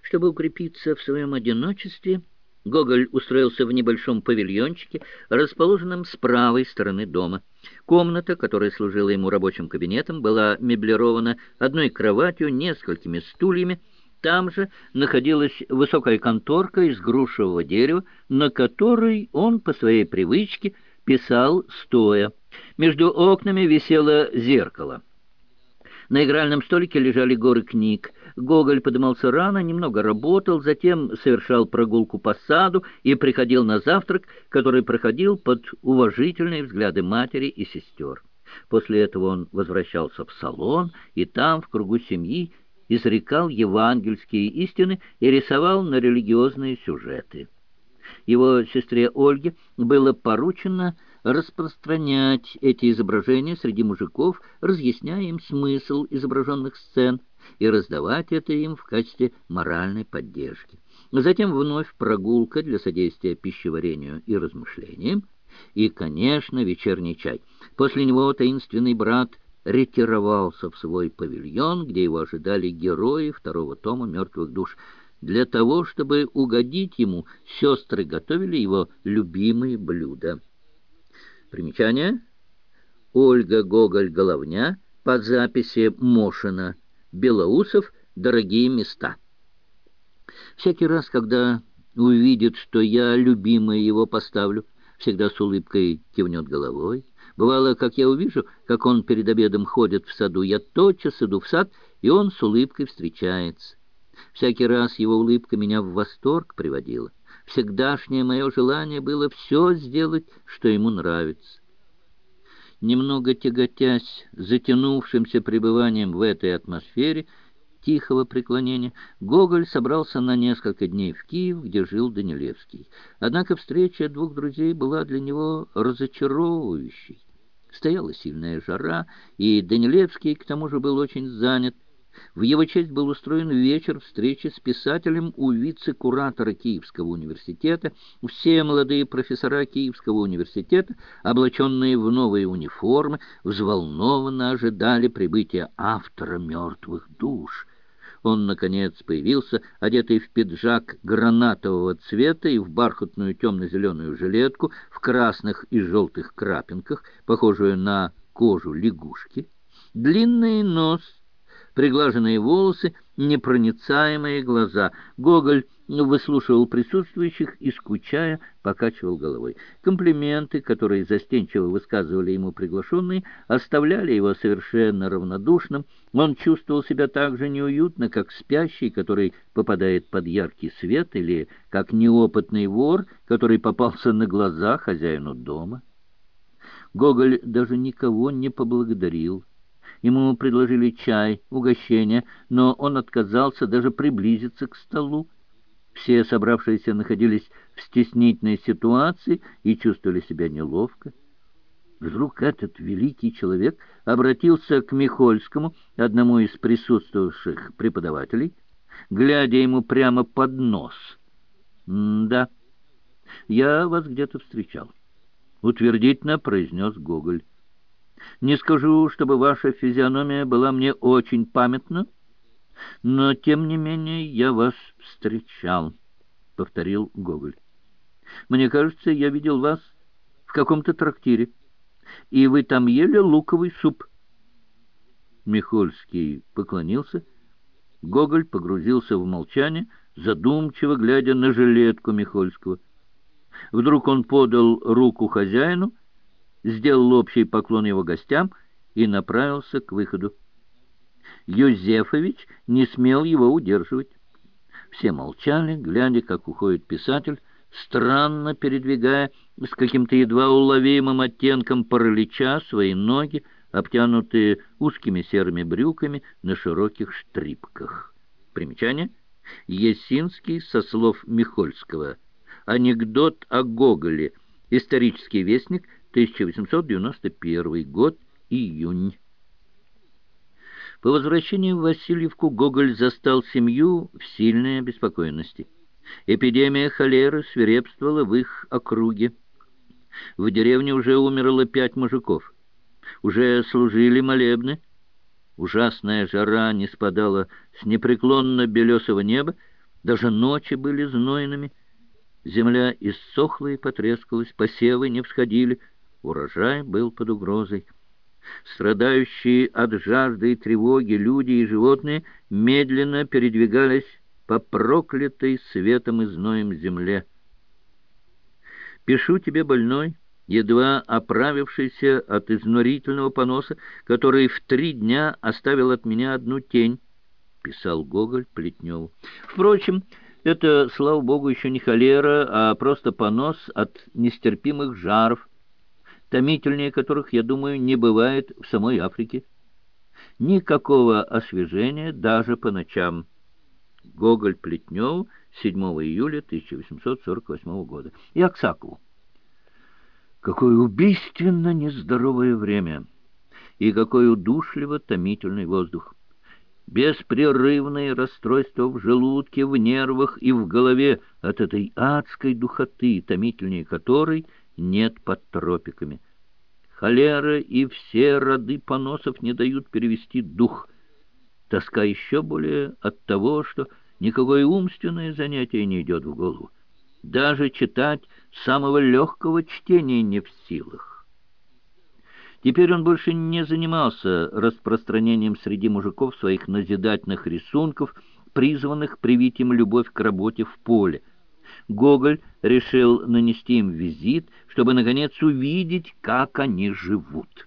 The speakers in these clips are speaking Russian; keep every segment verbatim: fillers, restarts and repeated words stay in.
Чтобы укрепиться в своем одиночестве, Гоголь устроился в небольшом павильончике, расположенном с правой стороны дома. Комната, которая служила ему рабочим кабинетом, была меблирована одной кроватью, несколькими стульями. Там же находилась высокая конторка из грушевого дерева, на которой он по своей привычке писал стоя. Между окнами висело зеркало. На игральном столике лежали горы книг. Гоголь подымался рано, немного работал, затем совершал прогулку по саду и приходил на завтрак, который проходил под уважительные взгляды матери и сестер. После этого он возвращался в салон, и там, в кругу семьи, изрекал евангельские истины и рисовал на религиозные сюжеты. Его сестре Ольге было поручено распространять эти изображения среди мужиков, разъясняя им смысл изображенных сцен, и раздавать это им в качестве моральной поддержки. Затем вновь прогулка для содействия пищеварению и размышлениям, и, конечно, вечерний чай. После него таинственный брат ретировался в свой павильон, где его ожидали герои второго тома «Мертвых душ». Для того, чтобы угодить ему, сестры готовили его любимые блюда. Примечание. Ольга Гоголь-Головня по записи Мошина. Белоусов. Дорогие места. Всякий раз, когда увидит, что я любимое его поставлю, всегда с улыбкой кивнет головой. Бывало, как я увижу, как он перед обедом ходит в саду, я тотчас иду в сад, и он с улыбкой встречается. Всякий раз его улыбка меня в восторг приводила. Всегдашнее мое желание было все сделать, что ему нравится. Немного тяготясь затянувшимся пребыванием в этой атмосфере тихого преклонения, Гоголь собрался на несколько дней в Киев, где жил Данилевский. Однако встреча двух друзей была для него разочаровывающей. Стояла сильная жара, и Данилевский, к тому же, был очень занят. В его честь был устроен вечер встречи с писателем у вице-куратора Киевского университета. Все молодые профессора Киевского университета, облаченные в новые униформы, взволнованно ожидали прибытия автора «Мертвых душ». Он, наконец, появился, одетый в пиджак гранатового цвета и в бархатную темно-зеленую жилетку, в красных и желтых крапинках, похожую на кожу лягушки. Длинный нос, приглаженные волосы, непроницаемые глаза. Гоголь выслушивал присутствующих и, скучая, покачивал головой. Комплименты, которые застенчиво высказывали ему приглашенные, оставляли его совершенно равнодушным. Он чувствовал себя так же неуютно, как спящий, который попадает под яркий свет, или как неопытный вор, который попался на глаза хозяину дома. Гоголь даже никого не поблагодарил. Ему предложили чай, угощение, но он отказался даже приблизиться к столу. Все собравшиеся находились в стеснительной ситуации и чувствовали себя неловко. Вдруг этот великий человек обратился к Михольскому, одному из присутствовавших преподавателей, глядя ему прямо под нос. «Да, я вас где-то встречал», — утвердительно произнес Гоголь. «Не скажу, чтобы ваша физиономия была мне очень памятна, но, тем не менее, я вас встречал», — повторил Гоголь. «Мне кажется, я видел вас в каком-то трактире, и вы там ели луковый суп». Михольский поклонился. Гоголь погрузился в молчание, задумчиво глядя на жилетку Михольского. Вдруг он подал руку хозяину, сделал общий поклон его гостям и направился к выходу. Юзефович не смел его удерживать. Все молчали, глядя, как уходит писатель, странно передвигая с каким-то едва уловимым оттенком паралича свои ноги, обтянутые узкими серыми брюками на широких штрипках. Примечание. Есинский со слов Михольского. Анекдот о Гоголе. Исторический вестник, тысяча восемьсот девяносто первый год, июнь. По возвращении в Васильевку Гоголь застал семью в сильной обеспокоенности. Эпидемия холеры свирепствовала в их округе. В деревне уже умерло пять мужиков. Уже служили молебны. Ужасная жара не спадала с непреклонно белесого неба. Даже ночи были знойными. Земля иссохла и потрескалась, посевы не всходили, урожай был под угрозой. Страдающие от жажды и тревоги люди и животные медленно передвигались по проклятой светом и зноем земле. «Пишу тебе, больной, едва оправившийся от изнурительного поноса, который в три дня оставил от меня одну тень», — писал Гоголь Плетневу. Впрочем, это, слава богу, еще не холера, а просто понос от нестерпимых жаров, томительнее которых, я думаю, не бывает в самой Африке. Никакого освежения даже по ночам. Гоголь Плетневу, седьмого июля тысяча восемьсот сорок восьмого года. И Аксакову. Какое убийственно нездоровое время, и какой удушливо томительный воздух. Беспрерывные расстройства в желудке, в нервах и в голове от этой адской духоты, томительнее которой нет под тропиками. Холера и все роды поносов не дают перевести дух. Тоска еще более от того, что никакое умственное занятие не идет в голову. Даже читать самого легкого чтения не в силах. Теперь он больше не занимался распространением среди мужиков своих назидательных рисунков, призванных привить им любовь к работе в поле. Гоголь решил нанести им визит, чтобы, наконец, увидеть, как они живут.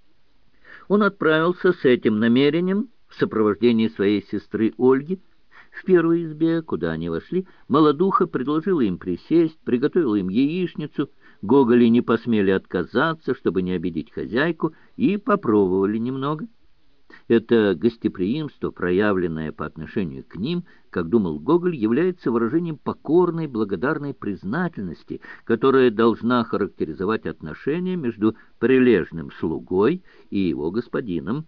Он отправился с этим намерением в сопровождении своей сестры Ольги. В первой избе, куда они вошли, молодуха предложила им присесть, приготовила им яичницу. Гоголи не посмели отказаться, чтобы не обидеть хозяйку, и попробовали немного. Это гостеприимство, проявленное по отношению к ним, как думал Гоголь, является выражением покорной, благодарной признательности, которая должна характеризовать отношения между прилежным слугой и его господином.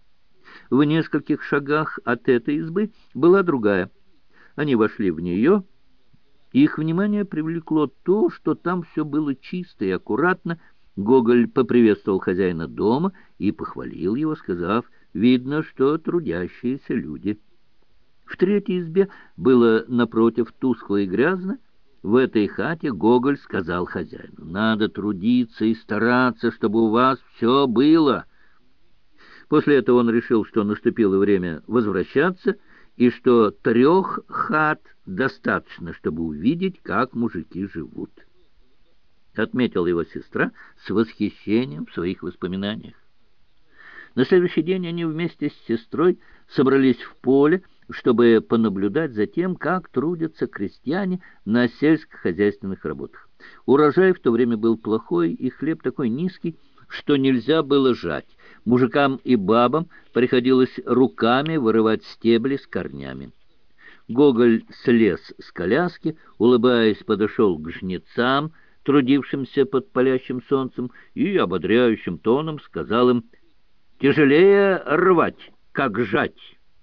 В нескольких шагах от этой избы была другая. Они вошли в нее. Их внимание привлекло то, что там все было чисто и аккуратно. Гоголь поприветствовал хозяина дома и похвалил его, сказав: «Видно, что трудящиеся люди». В третьей избе было, напротив, тускло и грязно. В этой хате Гоголь сказал хозяину: «Надо трудиться и стараться, чтобы у вас все было». После этого он решил, что наступило время возвращаться, и что трех хат достаточно, чтобы увидеть, как мужики живут. Отметила его сестра с восхищением в своих воспоминаниях. На следующий день они вместе с сестрой собрались в поле, чтобы понаблюдать за тем, как трудятся крестьяне на сельскохозяйственных работах. Урожай в то время был плохой, и хлеб такой низкий, что нельзя было жать. Мужикам и бабам приходилось руками вырывать стебли с корнями. Гоголь слез с коляски, улыбаясь, подошел к жнецам, трудившимся под палящим солнцем, и ободряющим тоном сказал им: «Тяжелее рвать, как жать».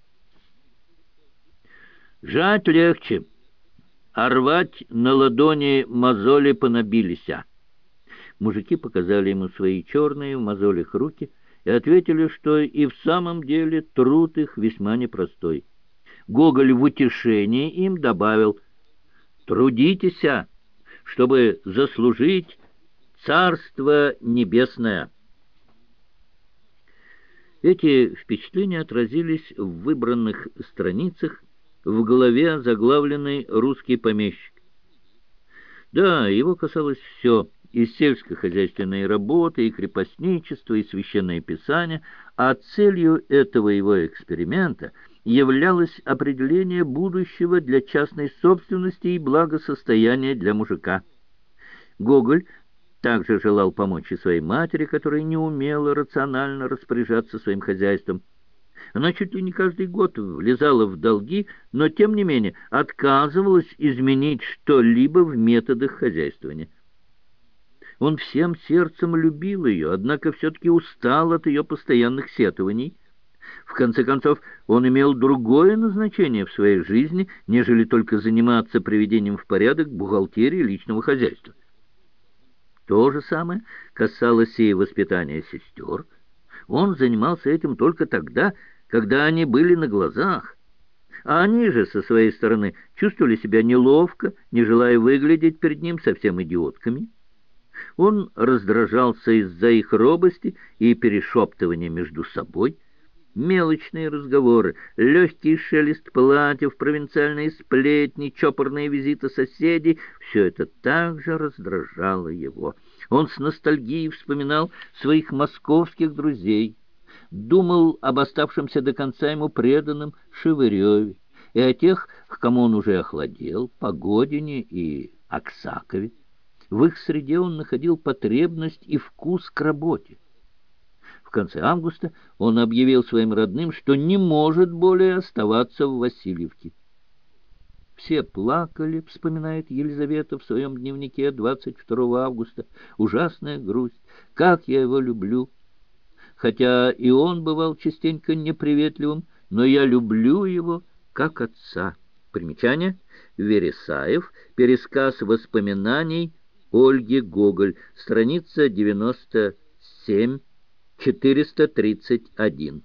«Жать легче, а рвать на ладони мозоли понабилися». Мужики показали ему свои черные в мозолях руки и ответили, что и в самом деле труд их весьма непростой. Гоголь в утешении им добавил: «Трудитесь, чтобы заслужить Царство Небесное». Эти впечатления отразились в выбранных страницах в главе, заглавленной «Русский помещик». Да, его касалось все: и сельскохозяйственной работы, и крепостничества, и священное писание, а целью этого его эксперимента являлось определение будущего для частной собственности и благосостояния для мужика. Гоголь также желал помочь и своей матери, которая не умела рационально распоряжаться своим хозяйством. Она чуть ли не каждый год влезала в долги, но, тем не менее, отказывалась изменить что-либо в методах хозяйствования. Он всем сердцем любил ее, однако все-таки устал от ее постоянных сетований. В конце концов, он имел другое назначение в своей жизни, нежели только заниматься приведением в порядок бухгалтерии личного хозяйства. То же самое касалось и воспитания сестер. Он занимался этим только тогда, когда они были на глазах. А они же, со своей стороны, чувствовали себя неловко, не желая выглядеть перед ним совсем идиотками. Он раздражался из-за их робости и перешептывания между собой. Мелочные разговоры, легкий шелест платьев, провинциальные сплетни, чопорные визиты соседей — все это также раздражало его. Он с ностальгией вспоминал своих московских друзей, думал об оставшемся до конца ему преданном Шевыреве и о тех, к кому он уже охладел, Погодине и Аксакове. В их среде он находил потребность и вкус к работе. В конце августа он объявил своим родным, что не может более оставаться в Васильевке. «Все плакали», — вспоминает Елизавета в своем дневнике двадцать второго августа. «Ужасная грусть. Как я его люблю! Хотя и он бывал частенько неприветливым, но я люблю его как отца». Примечание. Вересаев. Пересказ воспоминаний Ольги Гоголь. Страница девяносто семь. четыреста тридцать один.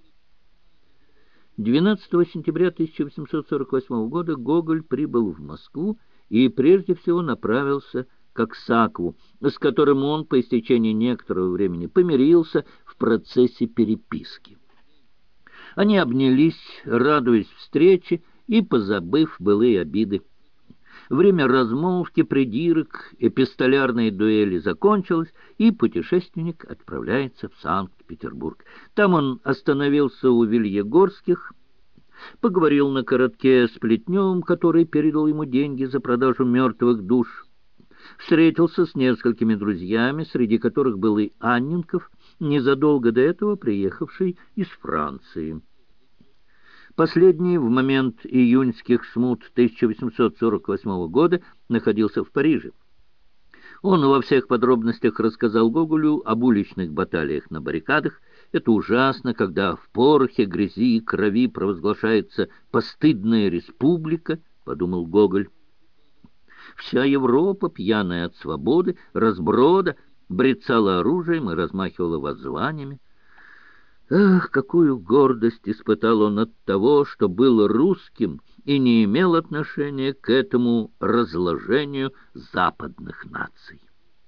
двенадцатого сентября тысяча восемьсот сорок восьмого года Гоголь прибыл в Москву и прежде всего направился к Аксакову, с которым он по истечении некоторого времени помирился в процессе переписки. Они обнялись, радуясь встрече и позабыв былые обиды. Время размолвки, придирок, эпистолярной дуэли закончилось, и путешественник отправляется в Санкт-Петербург. Там он остановился у Вильегорских, поговорил на коротке с Плетневым, который передал ему деньги за продажу мертвых душ, встретился с несколькими друзьями, среди которых был и Анненков, незадолго до этого приехавший из Франции. Последний в момент июньских смут тысяча восемьсот сорок восьмого года находился в Париже. Он во всех подробностях рассказал Гоголю об уличных баталиях на баррикадах. Это ужасно, когда в порохе, грязи и крови провозглашается постыдная республика, подумал Гоголь. Вся Европа, пьяная от свободы, разброда, брецала оружием и размахивала воззваниями. Ах, какую гордость испытал он от того, что был русским и не имел отношения к этому разложению западных наций.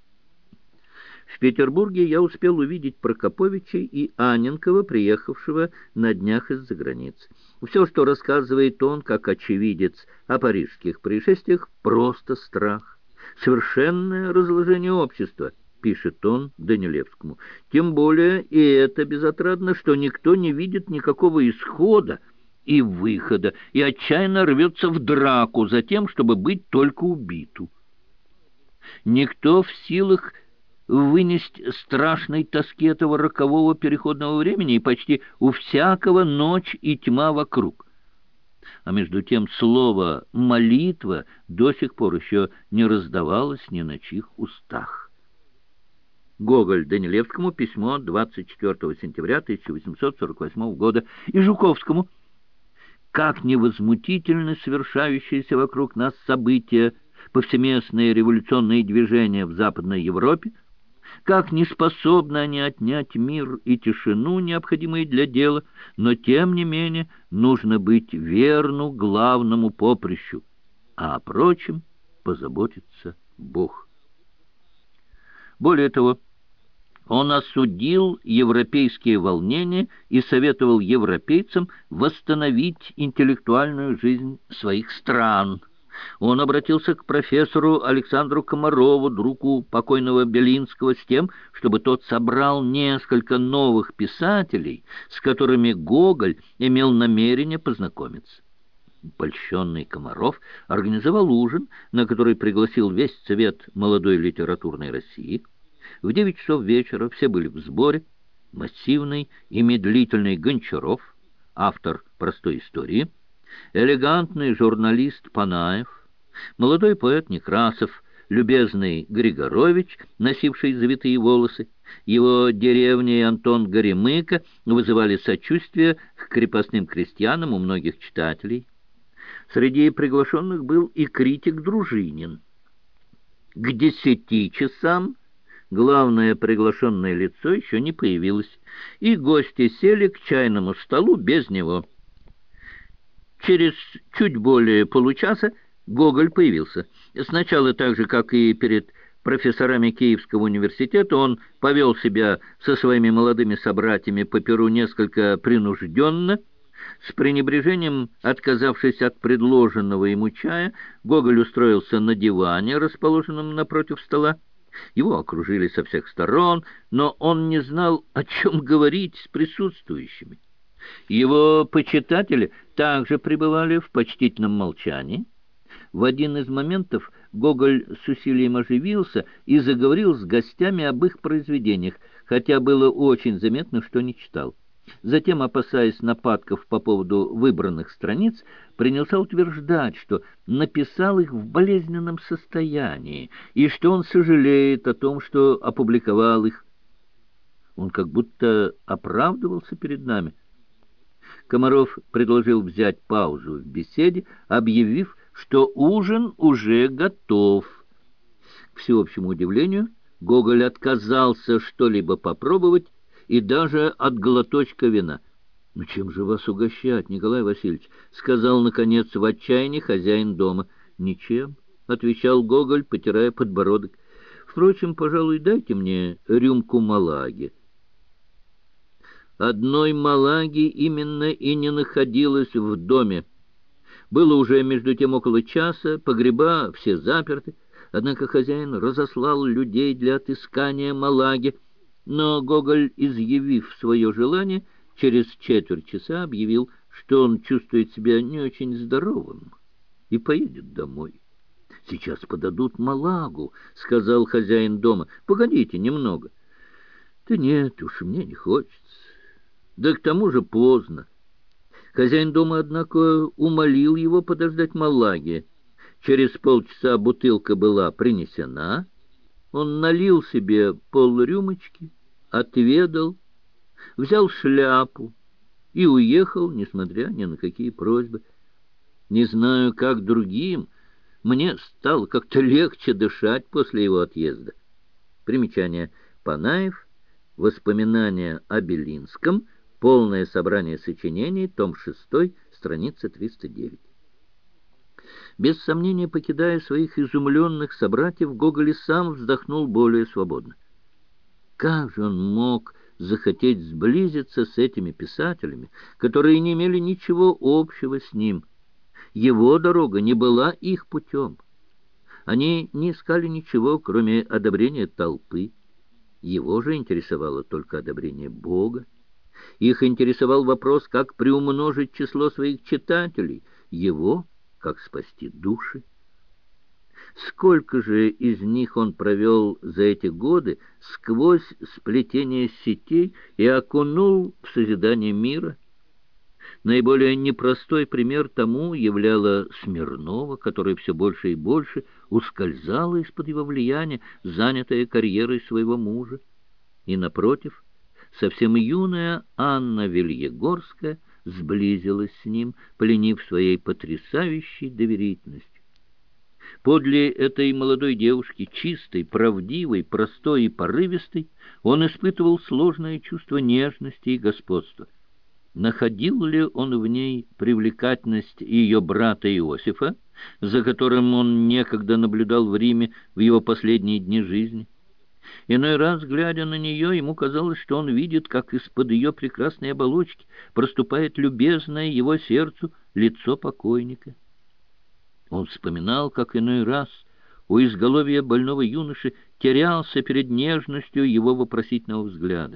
В Петербурге я успел увидеть Прокоповича и Анненкова, приехавшего на днях из-за границы. Все, что рассказывает он, как очевидец о парижских происшествиях, просто страх, совершенное разложение общества, пишет он Данилевскому. Тем более, и это безотрадно, что никто не видит никакого исхода и выхода, и отчаянно рвется в драку за тем, чтобы быть только убиту. Никто в силах вынести страшной тоски этого рокового переходного времени, и почти у всякого ночь и тьма вокруг. А между тем слово «молитва» до сих пор еще не раздавалось ни на чьих устах. Гоголь Данилевскому, письмо двадцать четвёртого сентября тысяча восемьсот сорок восьмого года, и Жуковскому. Как невозмутительны совершающиеся вокруг нас события, повсеместные революционные движения в Западной Европе, как не способны они отнять мир и тишину, необходимые для дела, но тем не менее нужно быть верну главному поприщу, а о прочем позаботится Бог. Более того, он осудил европейские волнения и советовал европейцам восстановить интеллектуальную жизнь своих стран. Он обратился к профессору Александру Комарову, другу покойного Белинского, с тем, чтобы тот собрал несколько новых писателей, с которыми Гоголь имел намерение познакомиться. Польщенный Комаров организовал ужин, на который пригласил весь цвет молодой литературной России. В девять часов вечера все были в сборе. Массивный и медлительный Гончаров, автор «Простой истории», элегантный журналист Панаев, молодой поэт Некрасов, любезный Григорович, носивший завитые волосы, его деревня и Антон Горемыка вызывали сочувствие к крепостным крестьянам у многих читателей. Среди приглашенных был и критик Дружинин. К десяти часам главное приглашенное лицо еще не появилось, и гости сели к чайному столу без него. Через чуть более получаса Гоголь появился. Сначала так же, как и перед профессорами Киевского университета, он повел себя со своими молодыми собратьями по перу несколько принужденно. С пренебрежением отказавшись от предложенного ему чая, Гоголь устроился на диване, расположенном напротив стола. Его окружили со всех сторон, но он не знал, о чем говорить с присутствующими. Его почитатели также пребывали в почтительном молчании. В один из моментов Гоголь с усилием оживился и заговорил с гостями об их произведениях, хотя было очень заметно, что не читал. Затем, опасаясь нападков по поводу выбранных страниц, принялся утверждать, что написал их в болезненном состоянии и что он сожалеет о том, что опубликовал их. Он как будто оправдывался перед нами. Комаров предложил взять паузу в беседе, объявив, что ужин уже готов. К всеобщему удивлению, Гоголь отказался что-либо попробовать и даже от глоточка вина. «Ну чем же вас угощать, Николай Васильевич?» — сказал, наконец, в отчаянии хозяин дома. «Ничем», — отвечал Гоголь, потирая подбородок. «Впрочем, пожалуй, дайте мне рюмку малаги». Одной малаги именно и не находилось в доме. Было уже между тем около часа, погреба все заперты, однако хозяин разослал людей для отыскания малаги, но Гоголь, изъявив свое желание, через четверть часа объявил, что он чувствует себя не очень здоровым и поедет домой. «Сейчас подадут малагу», — сказал хозяин дома. «Погодите немного». «Да нет уж, мне не хочется. Да к тому же поздно». Хозяин дома, однако, умолил его подождать малаги. Через полчаса бутылка была принесена. Он налил себе полрюмочки, отведал, взял шляпу и уехал, несмотря ни на какие просьбы. Не знаю, как другим, мне стало как-то легче дышать после его отъезда. Примечание. Панаев. Воспоминания о Белинском. Полное собрание сочинений. Том шестой. Страница триста девять. Без сомнения, покидая своих изумленных собратьев, Гоголь и сам вздохнул более свободно. Как же он мог захотеть сблизиться с этими писателями, которые не имели ничего общего с ним? Его дорога не была их путем. Они не искали ничего, кроме одобрения толпы. Его же интересовало только одобрение Бога. Их интересовал вопрос, как приумножить число своих читателей. Его — как спасти души. Сколько же из них он провел за эти годы сквозь сплетение сетей и окунул в созидание мира? Наиболее непростой пример тому являла Смирнова, которая все больше и больше ускользала из-под его влияния, занятая карьерой своего мужа. И, напротив, совсем юная Анна Вильегорская сблизилась с ним, пленив своей потрясающей доверительностью. Подле этой молодой девушки, чистой, правдивой, простой и порывистой, он испытывал сложное чувство нежности и господства. Находил ли он в ней привлекательность ее брата Иосифа, за которым он некогда наблюдал в Риме в его последние дни жизни? Иной раз, глядя на нее, ему казалось, что он видит, как из-под ее прекрасной оболочки проступает любезное его сердцу лицо покойника. Он вспоминал, как иной раз у изголовья больного юноши терялся перед нежностью его вопросительного взгляда.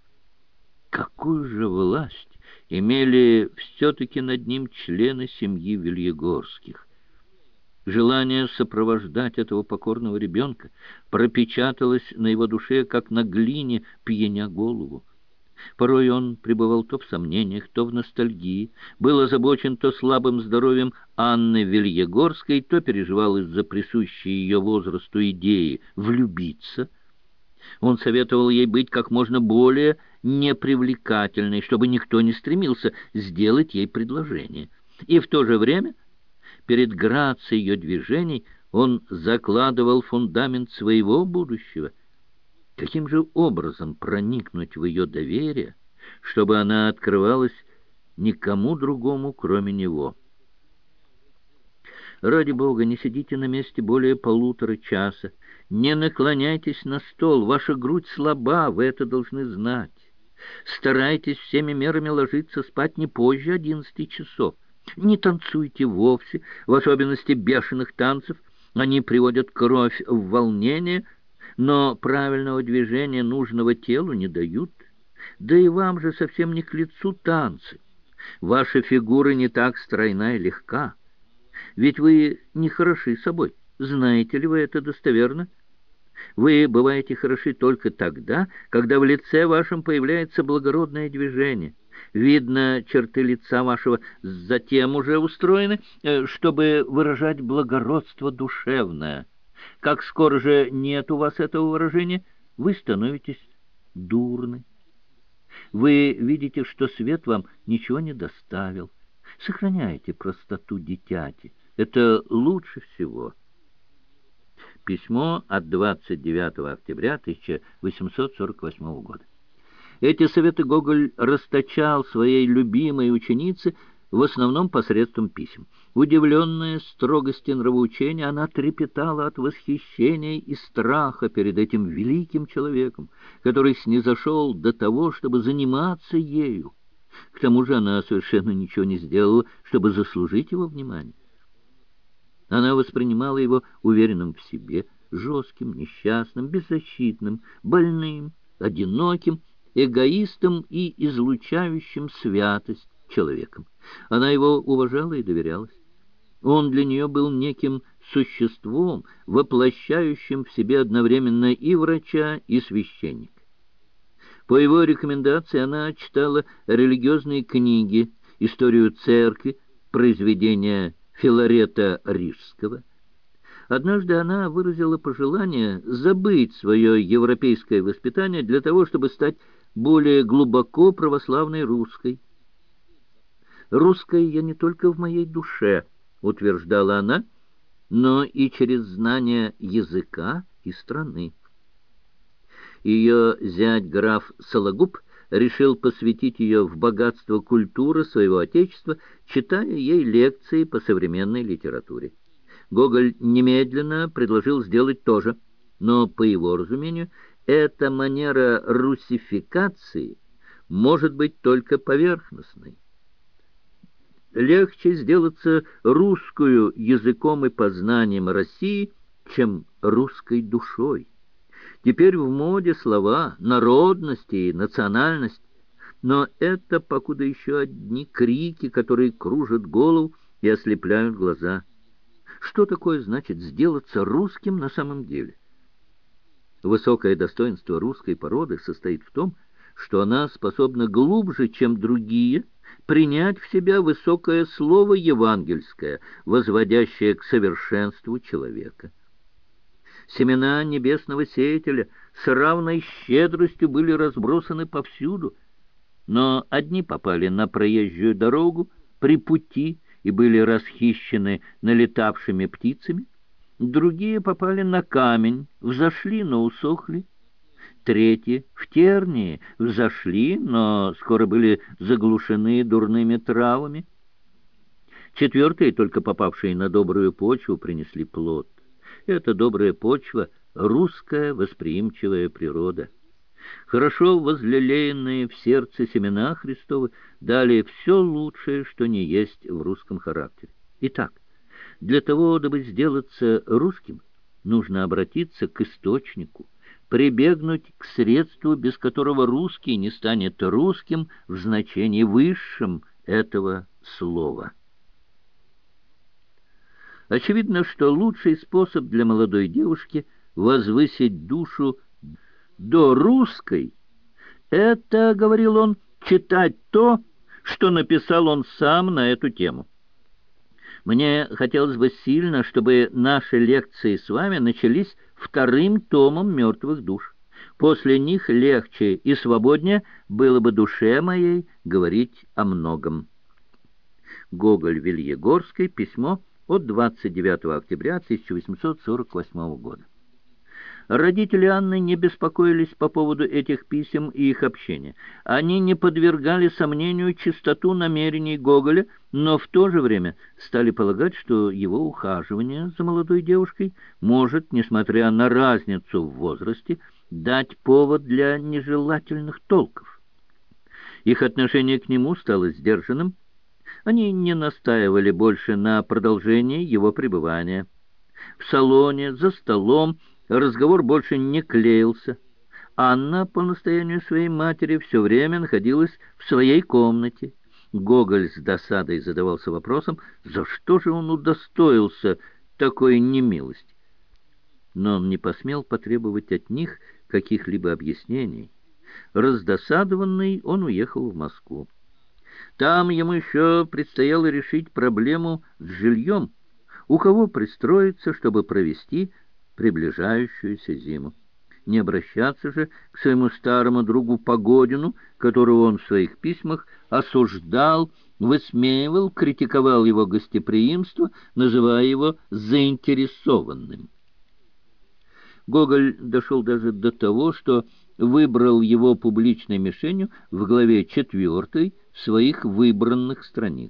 Какую же власть имели все-таки над ним члены семьи Вильегорских? Желание сопровождать этого покорного ребенка пропечаталось на его душе, как на глине, пьяня голову. Порой он пребывал то в сомнениях, то в ностальгии, был озабочен то слабым здоровьем Анны Вильегорской, то переживал из-за присущей ее возрасту идеи влюбиться. Он советовал ей быть как можно более непривлекательной, чтобы никто не стремился сделать ей предложение. И в то же время перед грацией ее движений он закладывал фундамент своего будущего. Каким же образом проникнуть в ее доверие, чтобы она открывалась никому другому, кроме него? Ради Бога, не сидите на месте более полутора часа. Не наклоняйтесь на стол, ваша грудь слаба, вы это должны знать. Старайтесь всеми мерами ложиться спать не позже одиннадцати часов. Не танцуйте вовсе, в особенности бешеных танцев. Они приводят кровь в волнение, но правильного движения нужного телу не дают. Да и вам же совсем не к лицу танцы. Ваша фигура не так стройна и легка. Ведь вы не хороши собой. Знаете ли вы это достоверно? Вы бываете хороши только тогда, когда в лице вашем появляется благородное движение. Видно, черты лица вашего затем уже устроены, чтобы выражать благородство душевное. Как скоро же нет у вас этого выражения, вы становитесь дурны. Вы видите, что свет вам ничего не доставил. Сохраняйте простоту дитяти. Это лучше всего. Письмо от двадцать девятого октября тысяча восемьсот сорок восьмого года. Эти советы Гоголь расточал своей любимой ученице в основном посредством писем. Удивленная строгости нравоучения, она трепетала от восхищения и страха перед этим великим человеком, который снизошел до того, чтобы заниматься ею. К тому же она совершенно ничего не сделала, чтобы заслужить его внимание. Она воспринимала его уверенным в себе, жестким, несчастным, беззащитным, больным, одиноким, эгоистом и излучающим святость человеком. Она его уважала и доверялась. Он для нее был неким существом, воплощающим в себе одновременно и врача, и священника. По его рекомендации она читала религиозные книги, историю церкви, произведения Филарета Рижского. Однажды она выразила пожелание забыть свое европейское воспитание для того, чтобы стать более глубоко православной русской. «Русской я не только в моей душе», — утверждала она, «но и через знание языка и страны». Ее зять граф Сологуб решил посвятить ее в богатство культуры своего отечества, читая ей лекции по современной литературе. Гоголь немедленно предложил сделать то же, но, по его разумению, эта манера руссификации может быть только поверхностной. Легче сделаться русскую языком и познанием России, чем русской душой. Теперь в моде слова «народность» и «национальность», но это покуда еще одни крики, которые кружат голову и ослепляют глаза. Что такое значит сделаться русским на самом деле? Высокое достоинство русской породы состоит в том, что она способна глубже, чем другие, принять в себя высокое слово евангельское, возводящее к совершенству человека. Семена небесного сеятеля с равной щедростью были разбросаны повсюду, но одни попали на проезжую дорогу при пути и были расхищены налетавшими птицами, другие попали на камень, взошли, но усохли, третьи в тернии взошли, но скоро были заглушены дурными травами, четвертые, только попавшие на добрую почву, принесли плод. Эта добрая почва — русская восприимчивая природа. Хорошо возлелеянные в сердце семена Христовы дали все лучшее, что не есть в русском характере. Итак, для того, чтобы сделаться русским, нужно обратиться к источнику, прибегнуть к средству, без которого русский не станет русским в значении высшем этого слова. Очевидно, что лучший способ для молодой девушки возвысить душу до русской — это, говорил он, читать то, что написал он сам на эту тему. Мне хотелось бы сильно, чтобы наши лекции с вами начались вторым томом «Мертвых душ». После них легче и свободнее было бы душе моей говорить о многом. Гоголь Вильегорской, письмо от двадцать девятого октября тысяча восемьсот сорок восьмого года. Родители Анны не беспокоились по поводу этих писем и их общения. Они не подвергали сомнению чистоту намерений Гоголя, но в то же время стали полагать, что его ухаживание за молодой девушкой может, несмотря на разницу в возрасте, дать повод для нежелательных толков. Их отношение к нему стало сдержанным. Они не настаивали больше на продолжении его пребывания. В салоне, за столом разговор больше не клеился. Анна, по настоянию своей матери, все время находилась в своей комнате. Гоголь с досадой задавался вопросом, за что же он удостоился такой немилости. Но он не посмел потребовать от них каких-либо объяснений. Раздосадованный, он уехал в Москву. Там ему еще предстояло решить проблему с жильем, у кого пристроиться, чтобы провести приближающуюся зиму. Не обращаться же к своему старому другу Погодину, которого он в своих письмах осуждал, высмеивал, критиковал его гостеприимство, называя его заинтересованным. Гоголь дошел даже до того, что выбрал его публичной мишенью в главе четвертой своих выбранных страниц.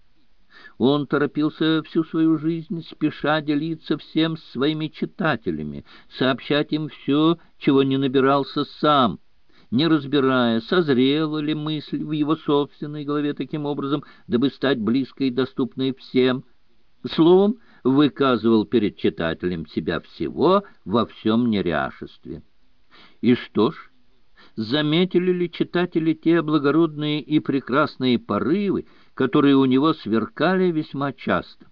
Он торопился всю свою жизнь, спеша делиться всем с своими читателями, сообщать им все, чего не набирался сам, не разбирая, созрела ли мысль в его собственной голове таким образом, дабы стать близкой и доступной всем. Словом, выказывал перед читателем себя всего во всем неряшестве. И что ж, заметили ли читатели те благородные и прекрасные порывы, которые у него сверкали весьма часто?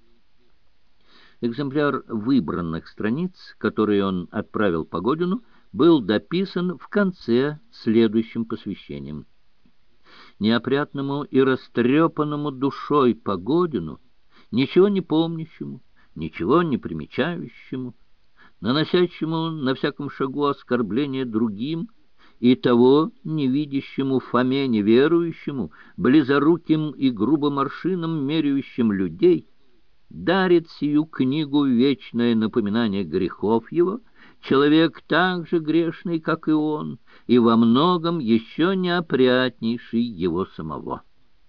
Экземпляр выбранных страниц, которые он отправил Погодину, был дописан в конце следующим посвящением. Неопрятному и растрепанному душой Погодину, ничего не помнящему, ничего не примечающему, наносящему на всяком шагу оскорбление другим, и того невидящему Фоме неверующему, близоруким и грубым аршином меряющим людей, дарит сию книгу вечное напоминание грехов его, человек так же грешный, как и он, и во многом еще неопрятнейший его самого.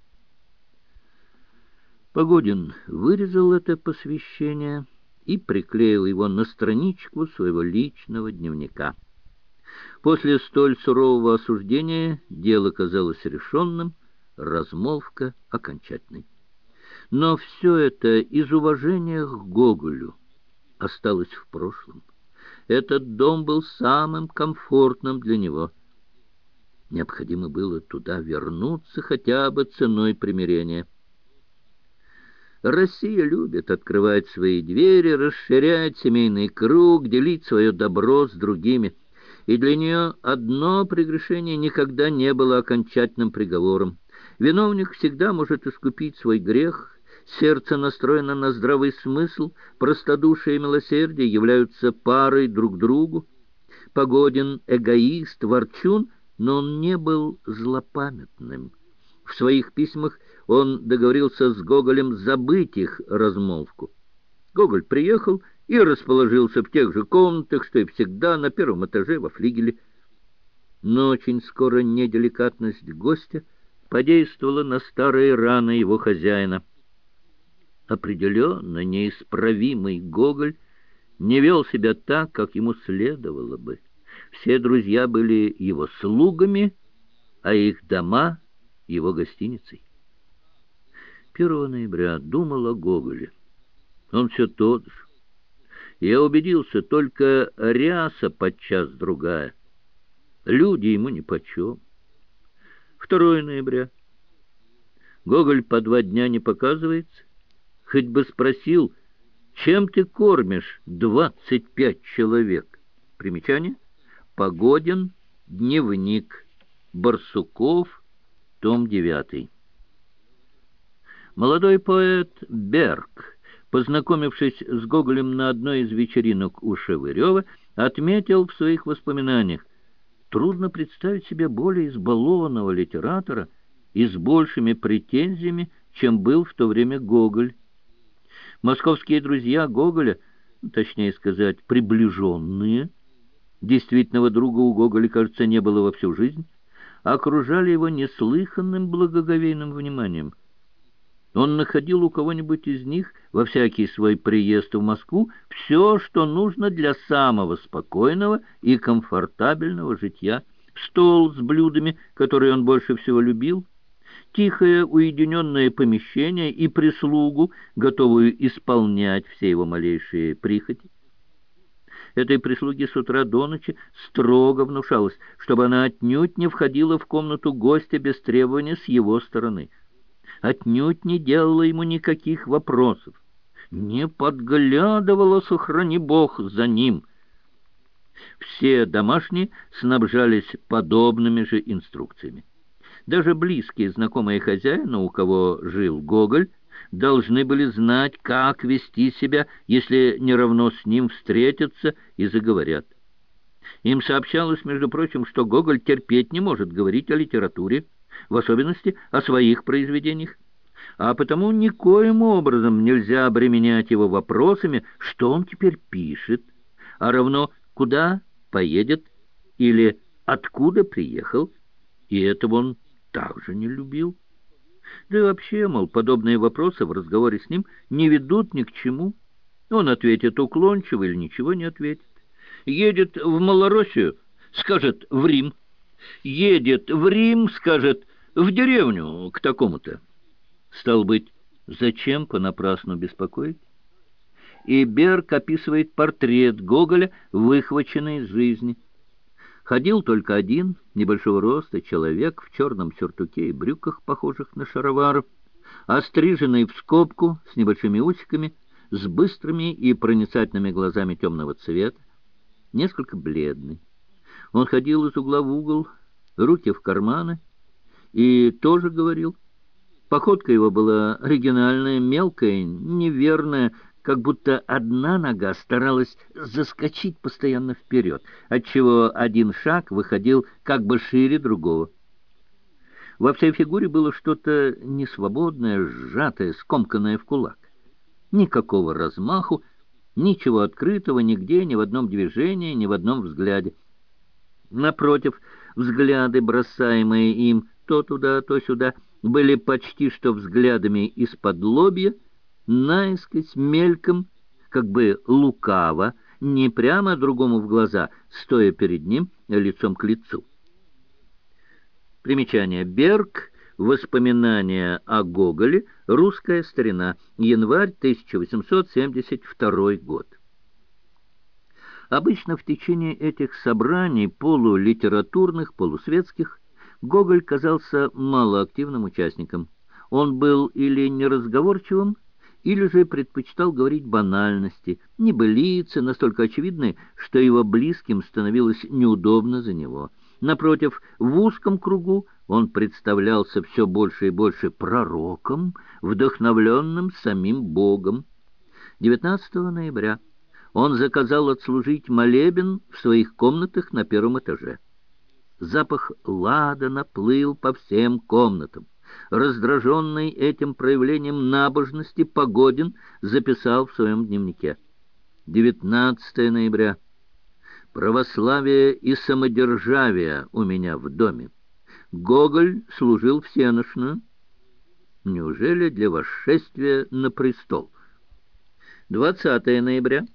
Погодин вырезал это посвящение и приклеил его на страничку своего личного дневника. После столь сурового осуждения дело казалось решенным, размолвка окончательной. Но все это из уважения к Гоголю осталось в прошлом. Этот дом был самым комфортным для него. Необходимо было туда вернуться хотя бы ценой примирения. Россия любит открывать свои двери, расширять семейный круг, делить свое добро с другими. И для нее одно прегрешение никогда не было окончательным приговором. Виновник всегда может искупить свой грех, сердце настроено на здравый смысл, простодушие и милосердие являются парой друг другу. Погодин — эгоист, ворчун, но он не был злопамятным. В своих письмах он договорился с Гоголем забыть их размолвку. Гоголь приехал и расположился в тех же комнатах, что и всегда, на первом этаже во флигеле. Но очень скоро неделикатность гостя подействовала на старые раны его хозяина. Определенно неисправимый Гоголь не вел себя так, как ему следовало бы. Все друзья были его слугами, а их дома — его гостиницей. первого ноября думал о Гоголе. Он все тот же. Я убедился, только ряса подчас другая. Люди ему нипочем. второго ноября. Гоголь по два дня не показывается. Хоть бы спросил, чем ты кормишь двадцать пять человек? Примечание. Погодин, дневник. Барсуков, том девятый. Молодой поэт Берг, познакомившись с Гоголем на одной из вечеринок у Шевырева, отметил в своих воспоминаниях: трудно представить себе более избалованного литератора и с большими претензиями, чем был в то время Гоголь. Московские друзья Гоголя, точнее сказать, приближенные, действительного друга у Гоголя, кажется, не было во всю жизнь, окружали его неслыханным благоговейным вниманием. Он находил у кого-нибудь из них во всякий свой приезд в Москву все, что нужно для самого спокойного и комфортабельного житья: стол с блюдами, которые он больше всего любил, тихое уединенное помещение и прислугу, готовую исполнять все его малейшие прихоти. Этой прислуге с утра до ночи строго внушалось, чтобы она отнюдь не входила в комнату гостя без требования с его стороны, отнюдь не делала ему никаких вопросов, не подглядывала, сохрани Бог, за ним. Все домашние снабжались подобными же инструкциями. Даже близкие знакомые хозяина, у кого жил Гоголь, должны были знать, как вести себя, если не равно с ним встретятся и заговорят. Им сообщалось, между прочим, что Гоголь терпеть не может говорить о литературе, в особенности о своих произведениях, а потому никоим образом нельзя обременять его вопросами, что он теперь пишет, а равно куда поедет или откуда приехал, и этого он также не любил. Да и вообще, мол, подобные вопросы в разговоре с ним не ведут ни к чему. Он ответит уклончиво или ничего не ответит. Едет в Малороссию, скажет в Рим. Едет в Рим, скажет в деревню к такому-то. Стало быть, зачем понапрасну беспокоить? И Берг описывает портрет Гоголя, выхваченный из жизни. Ходил только один, небольшого роста, человек в черном сюртуке и брюках, похожих на шаровары, остриженный в скобку, с небольшими усиками, с быстрыми и проницательными глазами темного цвета, несколько бледный. Он ходил из угла в угол, руки в карманы, и тоже говорил. Походка его была оригинальная, мелкая, неверная, как будто одна нога старалась заскочить постоянно вперед, отчего один шаг выходил как бы шире другого. Во всей фигуре было что-то несвободное, сжатое, скомканное в кулак. Никакого размаху, ничего открытого нигде, ни в одном движении, ни в одном взгляде. Напротив, взгляды, бросаемые им то туда, то сюда, были почти что взглядами из-под лобья, наискось, мельком, как бы лукаво, не прямо другому в глаза, стоя перед ним лицом к лицу. Примечание. Берг. Воспоминания о Гоголе. Русская старина. Январь тысяча восемьсот семьдесят второй год. Обычно в течение этих собраний, полулитературных, полусветских, Гоголь казался малоактивным участником. Он был или неразговорчивым, или же предпочитал говорить банальности, небылицы, настолько очевидные, что его близким становилось неудобно за него. Напротив, в узком кругу он представлялся все больше и больше пророком, вдохновленным самим Богом. девятнадцатого ноября он заказал отслужить молебен в своих комнатах на первом этаже. Запах ладана плыл по всем комнатам. Раздраженный этим проявлением набожности, Погодин записал в своем дневнике. девятнадцатого ноября. Православие и самодержавие у меня в доме. Гоголь служил всенощную. Неужели для восшествия на престол? двадцатого ноября.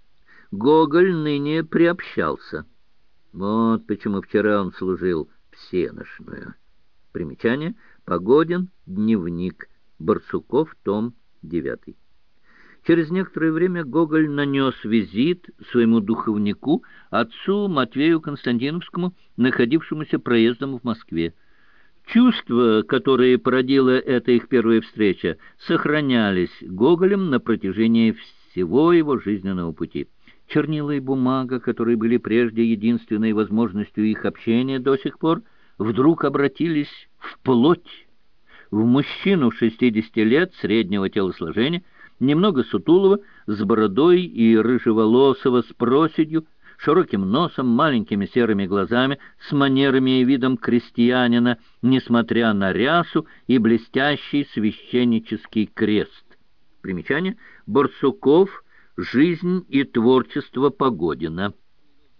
Гоголь ныне приобщался. Вот почему вчера он служил всенощную. Примечание. Погодин. Дневник. Барсуков. Том девятый. Через некоторое время Гоголь нанес визит своему духовнику, отцу Матвею Константиновскому, находившемуся проездом в Москве. Чувства, которые породила эта их первая встреча, сохранялись Гоголем на протяжении всего его жизненного пути. Чернила и бумага, которые были прежде единственной возможностью их общения до сих пор, вдруг обратились в плоть, в мужчину шестидесяти лет, среднего телосложения, немного сутулого, с бородой и рыжеволосого, с проседью, широким носом, маленькими серыми глазами, с манерами и видом крестьянина, несмотря на рясу и блестящий священнический крест. Примечание. Барсуков. Жизнь и творчество Погодина.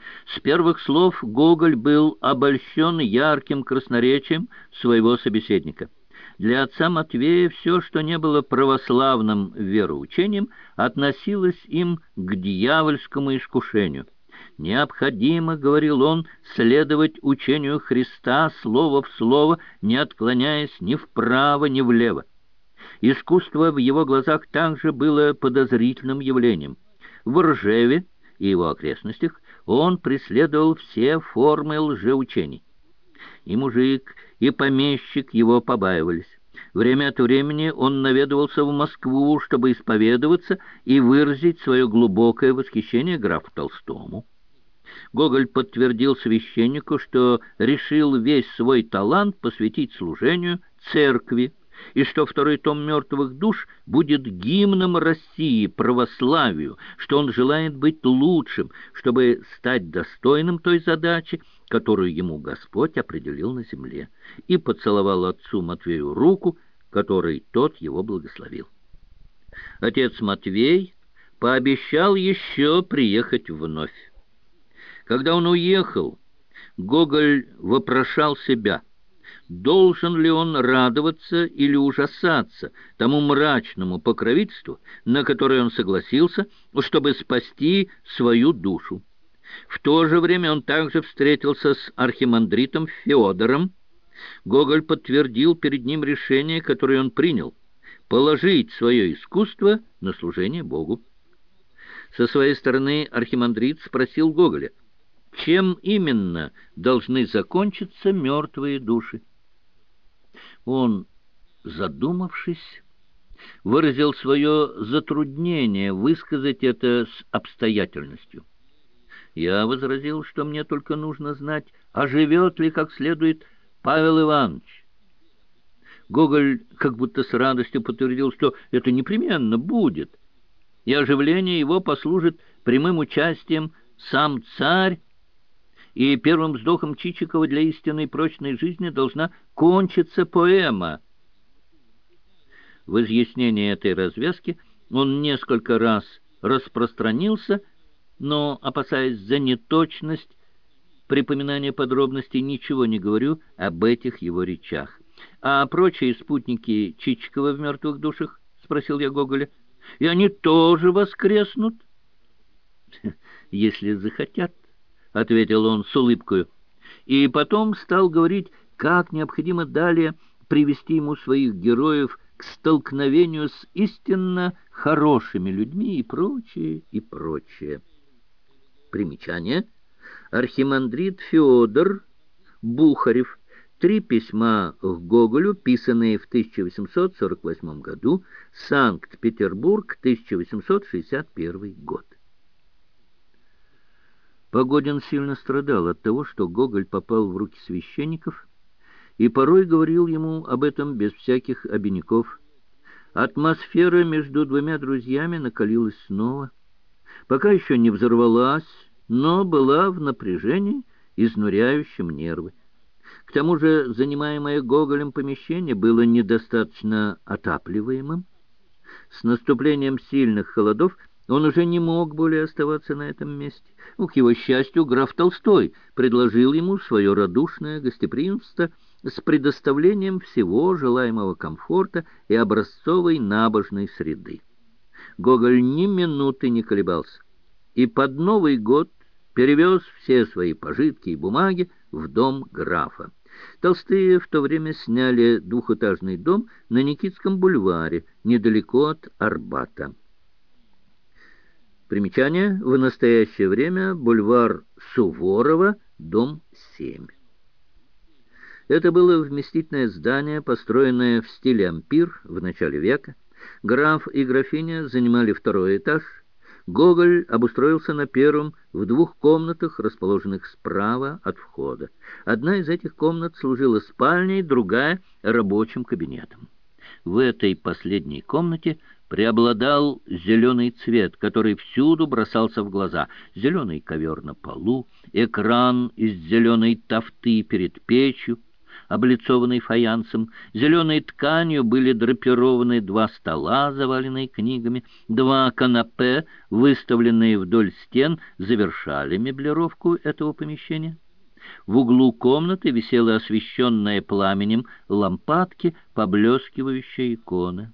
С первых слов Гоголь был обольщен ярким красноречием своего собеседника. Для отца Матвея все, что не было православным вероучением, относилось им к дьявольскому искушению. «Необходимо, — говорил он, — следовать учению Христа слово в слово, не отклоняясь ни вправо, ни влево». Искусство в его глазах также было подозрительным явлением. В Ржеве и его окрестностях он преследовал все формы лжеучений. И мужик, и помещик его побаивались. Время от времени он наведывался в Москву, чтобы исповедоваться и выразить свое глубокое восхищение графу Толстому. Гоголь подтвердил священнику, что решил весь свой талант посвятить служению церкви, и что второй том «Мертвых душ» будет гимном России, православию, что он желает быть лучшим, чтобы стать достойным той задачи, которую ему Господь определил на земле, и поцеловал отцу Матвею руку, которой тот его благословил. Отец Матвей пообещал еще приехать вновь. Когда он уехал, Гоголь вопрошал себя, должен ли он радоваться или ужасаться тому мрачному покровительству, на которое он согласился, чтобы спасти свою душу. В то же время он также встретился с архимандритом Феодором. Гоголь подтвердил перед ним решение, которое он принял — положить свое искусство на служение Богу. Со своей стороны архимандрит спросил Гоголя, чем именно должны закончиться мертвые души. Он, задумавшись, выразил свое затруднение высказать это с обстоятельностью. Я возразил, что мне только нужно знать, а живет ли как следует Павел Иванович. Гоголь как будто с радостью подтвердил, что это непременно будет, и оживление его послужит прямым участием сам царь, и первым вздохом Чичикова для истинной прочной жизни должна кончиться поэма. В изъяснении этой развязки он несколько раз распространился, но, опасаясь за неточность припоминания подробностей, ничего не говорю об этих его речах. «А прочие спутники Чичикова в «Мертвых душах»? — спросил я Гоголя. — И они тоже воскреснут? — Если захотят, — ответил он с улыбкою, и потом стал говорить, как необходимо далее привести ему своих героев к столкновению с истинно хорошими людьми и прочее, и прочее. Примечание. Архимандрит Феодор Бухарев. Три письма к Гоголю, писанные в тысяча восемьсот сорок восьмом году, Санкт-Петербург, тысяча восемьсот шестьдесят первый год. Погодин сильно страдал от того, что Гоголь попал в руки священников, и порой говорил ему об этом без всяких обиняков. Атмосфера между двумя друзьями накалилась снова. Пока еще не взорвалась, но была в напряжении, изнуряющем нервы. К тому же занимаемое Гоголем помещение было недостаточно отапливаемым. С наступлением сильных холодов он уже не мог более оставаться на этом месте. Ну, к его счастью, граф Толстой предложил ему свое радушное гостеприимство с предоставлением всего желаемого комфорта и образцовой набожной среды. Гоголь ни минуты не колебался, и под Новый год перевез все свои пожитки и бумаги в дом графа. Толстые в то время сняли двухэтажный дом на Никитском бульваре, недалеко от Арбата. Примечание. В настоящее время бульвар Суворова, дом семь. Это было вместительное здание, построенное в стиле ампир в начале века. Граф и графиня занимали второй этаж. Гоголь обустроился на первом в двух комнатах, расположенных справа от входа. Одна из этих комнат служила спальней, другая — рабочим кабинетом. В этой последней комнате преобладал зеленый цвет, который всюду бросался в глаза. Зеленый ковер на полу, экран из зеленой тафты перед печью, облицованный фаянсом. Зеленой тканью были драпированы два стола, заваленные книгами. Два канапе, выставленные вдоль стен, завершали меблировку этого помещения. В углу комнаты висела освещенная пламенем лампадки, поблескивающая икона.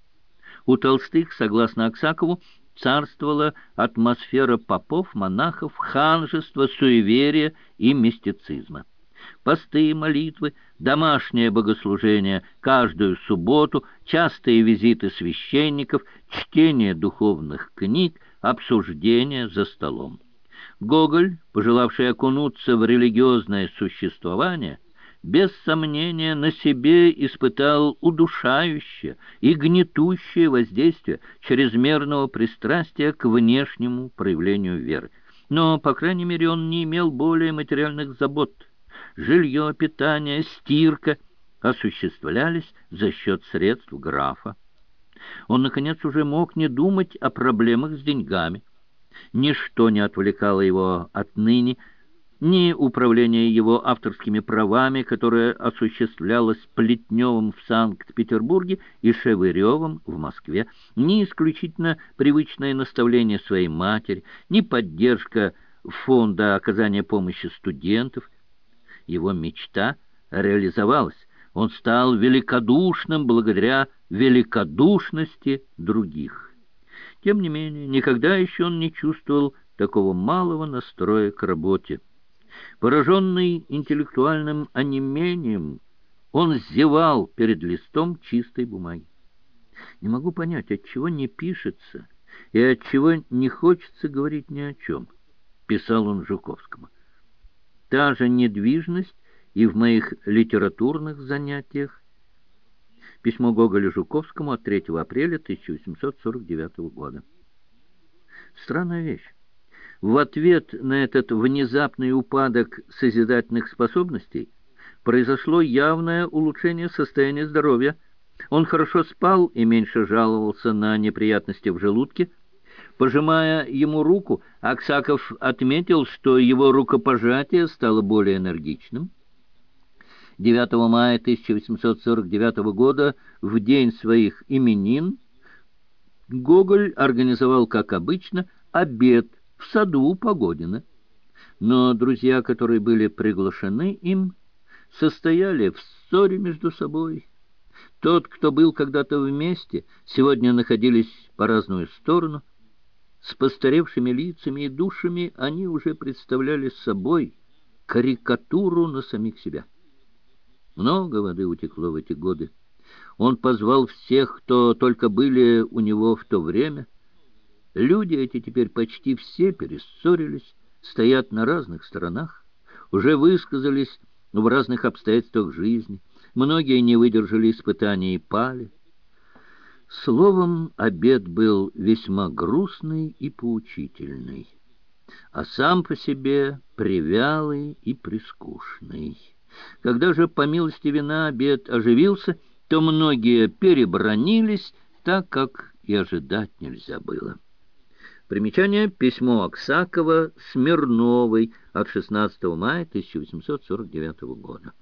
У Толстых, согласно Аксакову, царствовала атмосфера попов, монахов, ханжества, суеверия и мистицизма. Посты, молитвы, домашнее богослужение каждую субботу, частые визиты священников, чтение духовных книг, обсуждения за столом. Гоголь, пожелавший окунуться в религиозное существование, без сомнения на себе испытал удушающее и гнетущее воздействие чрезмерного пристрастия к внешнему проявлению веры. Но, по крайней мере, он не имел более материальных забот. Жилье, питание, стирка осуществлялись за счет средств графа. Он, наконец, уже мог не думать о проблемах с деньгами. Ничто не отвлекало его отныне, ни управление его авторскими правами, которое осуществлялось Плетневым в Санкт-Петербурге и Шевыревым в Москве, ни исключительно привычное наставление своей матери, ни поддержка фонда оказания помощи студентов. Его мечта реализовалась. Он стал великодушным благодаря великодушности других. Тем не менее, никогда еще он не чувствовал такого малого настроя к работе. Пораженный интеллектуальным онемением, он зевал перед листом чистой бумаги. Не могу понять, отчего не пишется и отчего не хочется говорить ни о чем, писал он Жуковскому. Та же недвижность и в моих литературных занятиях. Письмо Гоголя Жуковскому от третьего апреля тысяча восемьсот сорок девятого года. Странная вещь. В ответ на этот внезапный упадок созидательных способностей произошло явное улучшение состояния здоровья. Он хорошо спал и меньше жаловался на неприятности в желудке. Пожимая ему руку, Аксаков отметил, что его рукопожатие стало более энергичным. девятого мая тысяча восемьсот сорок девятого года, в день своих именин, Гоголь организовал, как обычно, обед в саду у Погодина. Но друзья, которые были приглашены им, состояли в ссоре между собой. Тот, кто был когда-то вместе, сегодня находились по разную сторону. С постаревшими лицами и душами они уже представляли собой карикатуру на самих себя. Много воды утекло в эти годы. Он позвал всех, кто только были у него в то время. Люди эти теперь почти все перессорились, стоят на разных сторонах, уже высказались в разных обстоятельствах жизни. Многие не выдержали испытаний и пали. Словом, обед был весьма грустный и поучительный, а сам по себе привялый и прискучный. Когда же, по милости вина, обед оживился, то многие перебранились, так как и ожидать нельзя было. Примечание: письмо Аксакова Смирновой от шестнадцатого мая тысяча восемьсот сорок девятого года.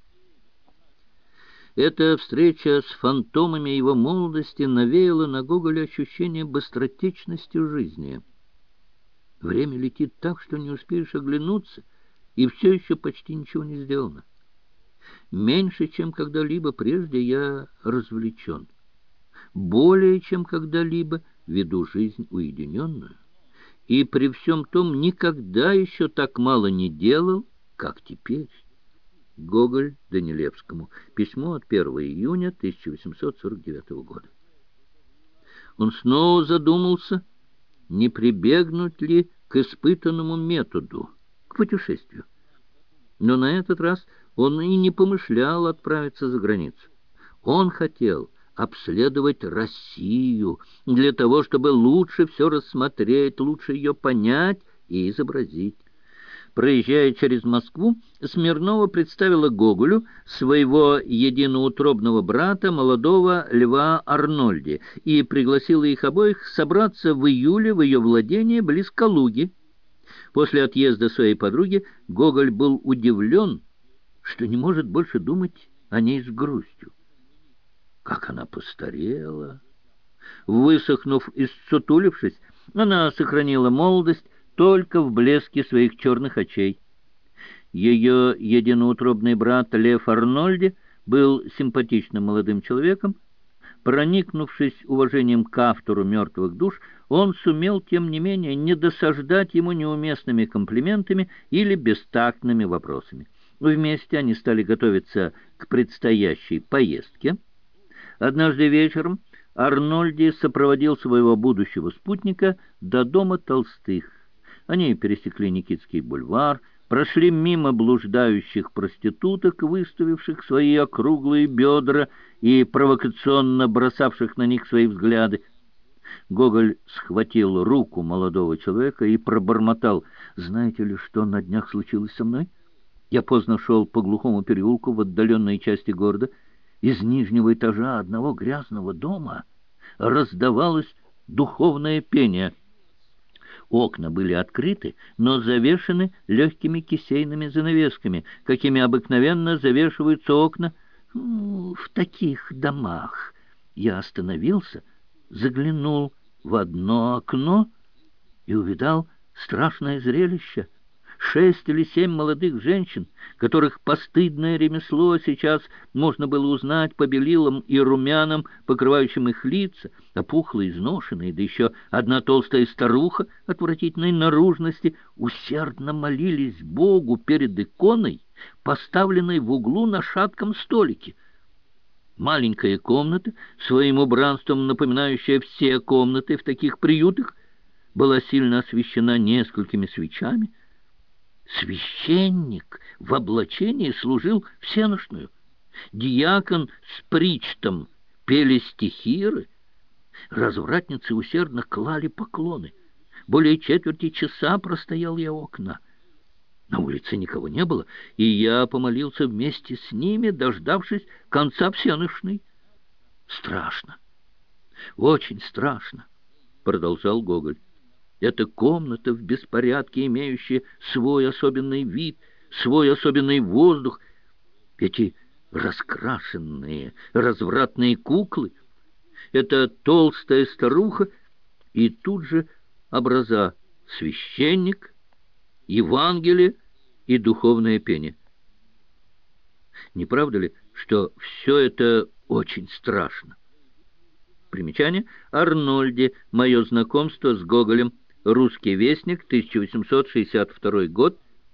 Эта встреча с фантомами его молодости навеяла на Гоголя ощущение быстротечности жизни. Время летит так, что не успеешь оглянуться, и все еще почти ничего не сделано. Меньше, чем когда-либо прежде, я развлечен. Более, чем когда-либо, веду жизнь уединенную. И при всем том никогда еще так мало не делал, как теперь. Гоголь Данилевскому. Письмо от первого июня тысяча восемьсот сорок девятого года. Он снова задумался, не прибегнуть ли к испытанному методу, к путешествию. Но на этот раз он и не помышлял отправиться за границу. Он хотел обследовать Россию для того, чтобы лучше все рассмотреть, лучше ее понять и изобразить. Проезжая через Москву, Смирнова представила Гоголю своего единоутробного брата, молодого Льва Арнольди, и пригласила их обоих собраться в июле в ее владение близ Калуги. После отъезда своей подруги Гоголь был удивлен, что не может больше думать о ней с грустью. Как она постарела! Высохнув и ссутулившись, она сохранила молодость только в блеске своих черных очей. Ее единоутробный брат Лев Арнольди был симпатичным молодым человеком. Проникнувшись уважением к автору «Мертвых душ», он сумел, тем не менее, не досаждать ему неуместными комплиментами или бестактными вопросами. Вместе они стали готовиться к предстоящей поездке. Однажды вечером Арнольди сопроводил своего будущего спутника до дома Толстых. Они пересекли Никитский бульвар, прошли мимо блуждающих проституток, выставивших свои округлые бедра и провокационно бросавших на них свои взгляды. Гоголь схватил руку молодого человека и пробормотал: «Знаете ли, что на днях случилось со мной? Я поздно шел по глухому переулку в отдаленной части города. Из нижнего этажа одного грязного дома раздавалось духовное пение. Окна были открыты, но завешены легкими кисейными занавесками, какими обыкновенно завешиваются окна в таких домах. Я остановился, заглянул в одно окно и увидал страшное зрелище. Шесть или семь молодых женщин, которых постыдное ремесло сейчас можно было узнать по белилам и румянам, покрывающим их лица, опухлые, изношенные, да еще одна толстая старуха отвратительной наружности, усердно молились Богу перед иконой, поставленной в углу на шатком столике. Маленькая комната, своим убранством напоминающая все комнаты в таких приютах, была сильно освещена несколькими свечами. Священник в облачении служил всенощную. Диакон с причтом пели стихиры. Развратницы усердно клали поклоны. Более четверти часа простоял я у окна. На улице никого не было, и я помолился вместе с ними, дождавшись конца всенощной. Страшно, очень страшно, продолжал Гоголь. Это комната в беспорядке, имеющая свой особенный вид, свой особенный воздух. Эти раскрашенные, развратные куклы, это толстая старуха и тут же образа: священник, Евангелие и духовное пение. Не правда ли, что все это очень страшно? Примечание: Арнольди. Мое знакомство с Гоголем. Русский вестник, тысяча восемьсот шестьдесят второй год.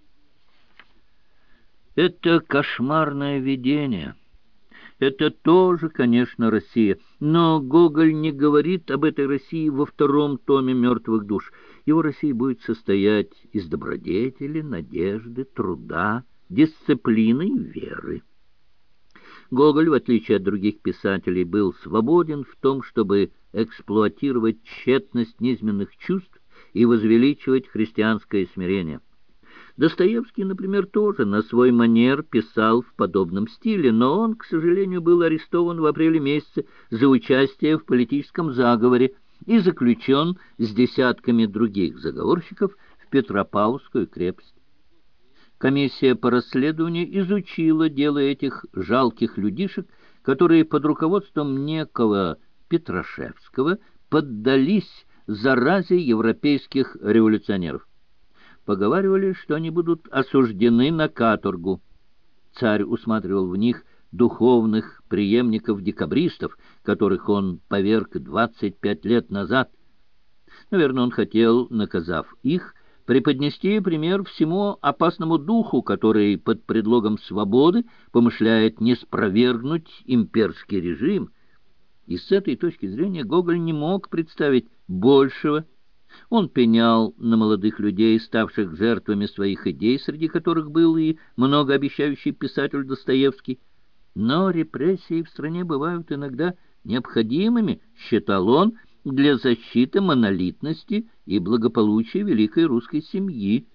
Это кошмарное видение. Это тоже, конечно, Россия. Но Гоголь не говорит об этой России во втором томе «Мертвых душ». Его Россия будет состоять из добродетели, надежды, труда, дисциплины и веры. Гоголь, в отличие от других писателей, был свободен в том, чтобы эксплуатировать тщетность низменных чувств и возвеличивать христианское смирение. Достоевский, например, тоже на свой манер писал в подобном стиле, но он, к сожалению, был арестован в апреле месяце за участие в политическом заговоре и заключен с десятками других заговорщиков в Петропавловскую крепость. Комиссия по расследованию изучила дело этих жалких людишек, которые под руководством некого Петрашевского поддались заразе европейских революционеров. Поговаривали, что они будут осуждены на каторгу. Царь усматривал в них духовных преемников декабристов, которых он поверг двадцать пять лет назад. Наверное, он хотел, наказав их, преподнести пример всему опасному духу, который под предлогом свободы помышляет ниспровергнуть имперский режим. И с этой точки зрения Гоголь не мог представить большего. Он пенял на молодых людей, ставших жертвами своих идей, среди которых был и многообещающий писатель Достоевский. Но репрессии в стране бывают иногда необходимыми, считал он, для защиты монолитности и благополучия великой русской семьи.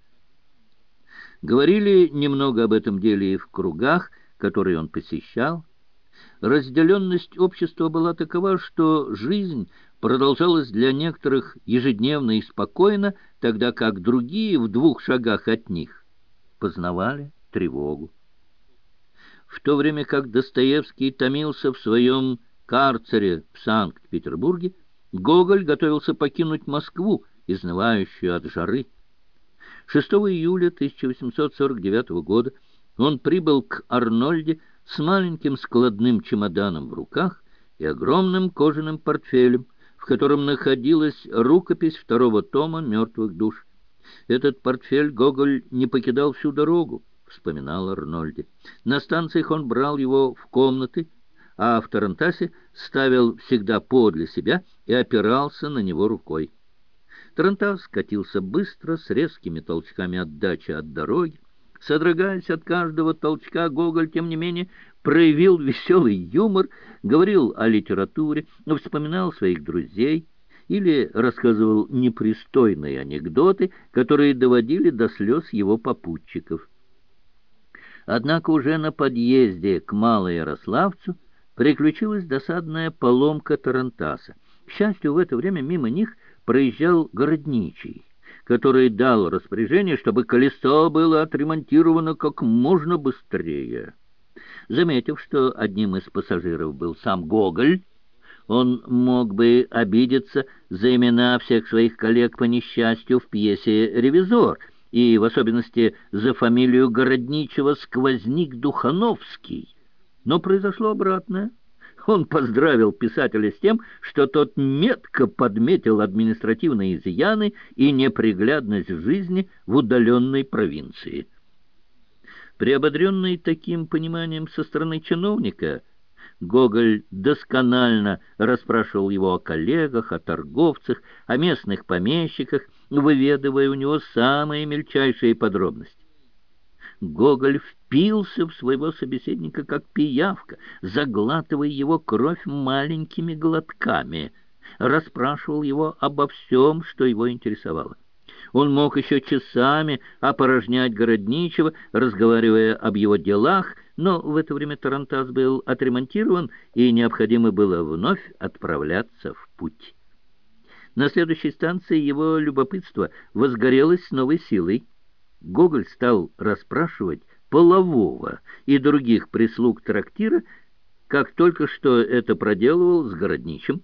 Говорили немного об этом деле и в кругах, которые он посещал. Разделенность общества была такова, что жизнь продолжалась для некоторых ежедневно и спокойно, тогда как другие в двух шагах от них познавали тревогу. В то время как Достоевский томился в своем карцере в Санкт-Петербурге, Гоголь готовился покинуть Москву, изнывающую от жары. шестого июля тысяча восемьсот сорок девятого года он прибыл к Арнольде с маленьким складным чемоданом в руках и огромным кожаным портфелем, в котором находилась рукопись второго тома «Мертвых душ». Этот портфель Гоголь не покидал всю дорогу, вспоминал Арнольди. На станциях он брал его в комнаты, а в тарантасе ставил всегда подле себя и опирался на него рукой. Тарантас катился быстро, с резкими толчками отдачи от дороги. Содрогаясь от каждого толчка, Гоголь, тем не менее, проявил веселый юмор, говорил о литературе, вспоминал своих друзей или рассказывал непристойные анекдоты, которые доводили до слез его попутчиков. Однако уже на подъезде к Малоярославцу приключилась досадная поломка тарантаса. К счастью, в это время мимо них проезжал городничий, который дал распоряжение, чтобы колесо было отремонтировано как можно быстрее. Заметив, что одним из пассажиров был сам Гоголь, он мог бы обидеться за имена всех своих коллег по несчастью в пьесе «Ревизор», и в особенности за фамилию городничего Сквозник Духановский. Но произошло обратное. Он поздравил писателя с тем, что тот метко подметил административные изъяны и неприглядность жизни в удаленной провинции. Приободренный таким пониманием со стороны чиновника, Гоголь досконально расспрашивал его о коллегах, о торговцах, о местных помещиках, выведывая у него самые мельчайшие подробности. Гоголь впился в своего собеседника как пиявка, заглатывая его кровь маленькими глотками, расспрашивал его обо всем, что его интересовало. Он мог еще часами опорожнять городничего, разговаривая об его делах, но в это время тарантас был отремонтирован, и необходимо было вновь отправляться в путь. На следующей станции его любопытство возгорелось с новой силой. Гоголь стал расспрашивать полового и других прислуг трактира, как только что это проделывал с городничим.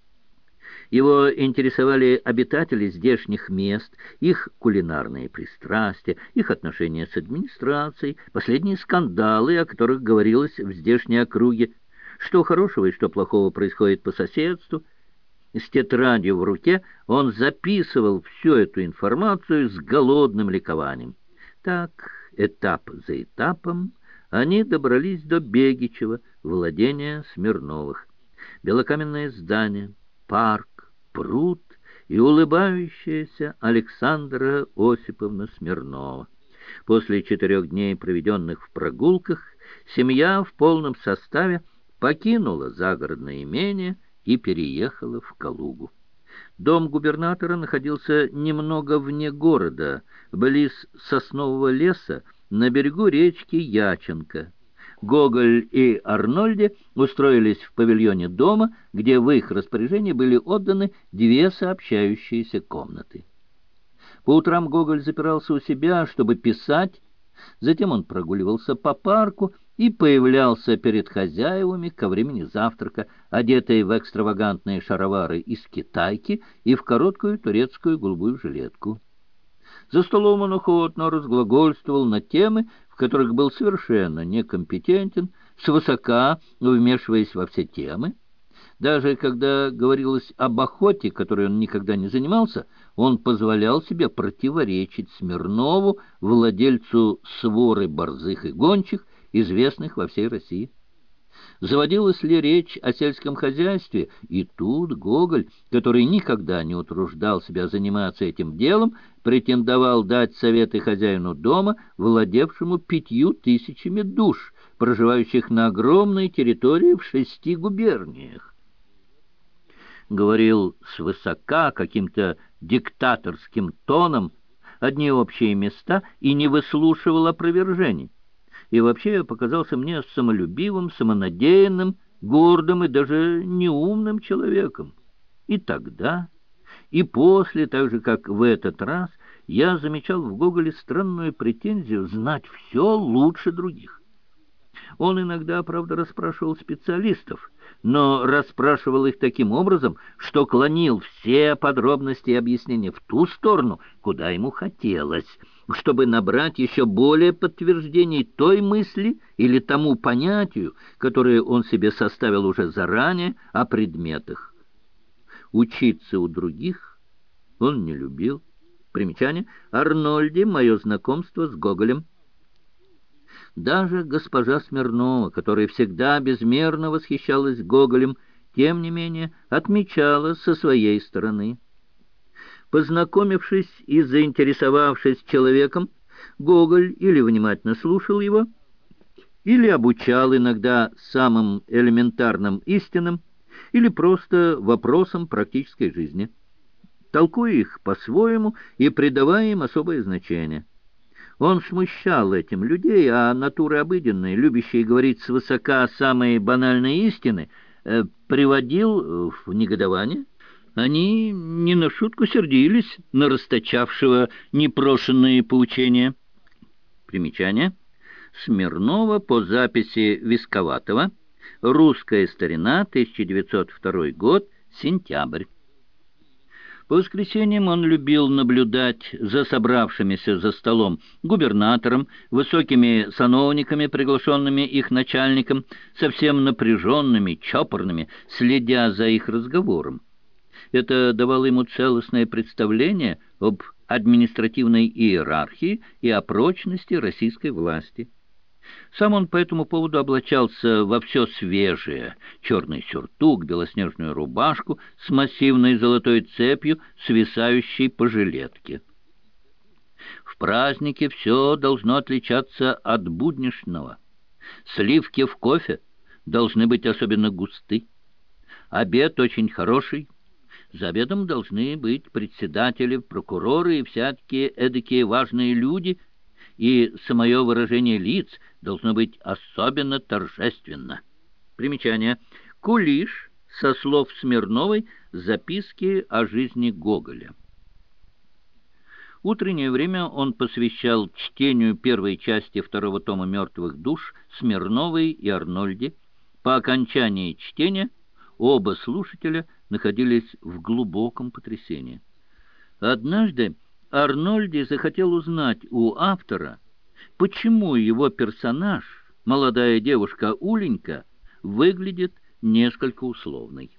Его интересовали обитатели здешних мест, их кулинарные пристрастия, их отношения с администрацией, последние скандалы, о которых говорилось в здешней округе, что хорошего и что плохого происходит по соседству. С тетрадью в руке он записывал всю эту информацию с голодным ликованием. Так, этап за этапом, они добрались до Бегичева, владения Смирновых. Белокаменное здание, парк, пруд и улыбающаяся Александра Осиповна Смирнова. После четырех дней, проведенных в прогулках, семья в полном составе покинула загородное имение и переехала в Калугу. Дом губернатора находился немного вне города, близ соснового леса, на берегу речки Яченко. Гоголь и Арнольди устроились в павильоне дома, где в их распоряжение были отданы две сообщающиеся комнаты. По утрам Гоголь запирался у себя, чтобы писать, затем он прогуливался по парку и появлялся перед хозяевами ко времени завтрака, одетый в экстравагантные шаровары из китайки и в короткую турецкую голубую жилетку. За столом он охотно разглагольствовал на темы, в которых был совершенно некомпетентен, свысока вмешиваясь во все темы. Даже когда говорилось об охоте, которой он никогда не занимался, он позволял себе противоречить Смирнову, владельцу своры борзых и гончих, известных во всей России. Заводилась ли речь о сельском хозяйстве, и тут Гоголь, который никогда не утруждал себя заниматься этим делом, претендовал дать советы хозяину дома, владевшему пятью тысячами душ, проживающих на огромной территории в шести губерниях. Говорил свысока, каким-то диктаторским тоном, одни общие места, и не выслушивал опровержений. И вообще показался мне самолюбивым, самонадеянным, гордым и даже неумным человеком. И тогда, и после, так же, как в этот раз, я замечал в Гоголе странную претензию знать все лучше других. Он иногда, правда, расспрашивал специалистов, но расспрашивал их таким образом, что клонил все подробности и объяснения в ту сторону, куда ему хотелось, чтобы набрать еще более подтверждений той мысли или тому понятию, которое он себе составил уже заранее о предметах. Учиться у других он не любил. Примечание: Арнольди. Мое знакомство с Гоголем. Даже госпожа Смирнова, которая всегда безмерно восхищалась Гоголем, тем не менее отмечала со своей стороны: познакомившись и заинтересовавшись человеком, Гоголь или внимательно слушал его, или обучал иногда самым элементарным истинам, или просто вопросам практической жизни, толкуя их по-своему и придавая им особое значение. Он смущал этим людей, а натуры обыденные, любящие говорить свысока самые банальные истины, э, приводил в негодование. Они не на шутку сердились на расточавшего непрошенные поучения. Примечание: Смирнова по записи Висковатого. Русская старина, тысяча девятьсот второй год, сентябрь. По воскресеньям он любил наблюдать за собравшимися за столом губернатором, высокими сановниками, приглашенными их начальником, совсем напряженными, чопорными, следя за их разговором. Это давало ему целостное представление об административной иерархии и о прочности российской власти. Сам он по этому поводу облачался во все свежее: черный сюртук, белоснежную рубашку с массивной золотой цепью, свисающей по жилетке. В празднике все должно отличаться от будничного. Сливки в кофе должны быть особенно густы. Обед очень хороший. За обедом должны быть председатели, прокуроры и всякие эдакие важные люди, и самое выражение лиц должно быть особенно торжественно. Примечание: Кулиш, со слов Смирновой, записки о жизни Гоголя. Утреннее время он посвящал чтению первой части второго тома «Мертвых душ» Смирновой и Арнольди. По окончании чтения оба слушателя находились в глубоком потрясении. Однажды Арнольди захотел узнать у автора, почему его персонаж, молодая девушка Уленька, выглядит несколько условной.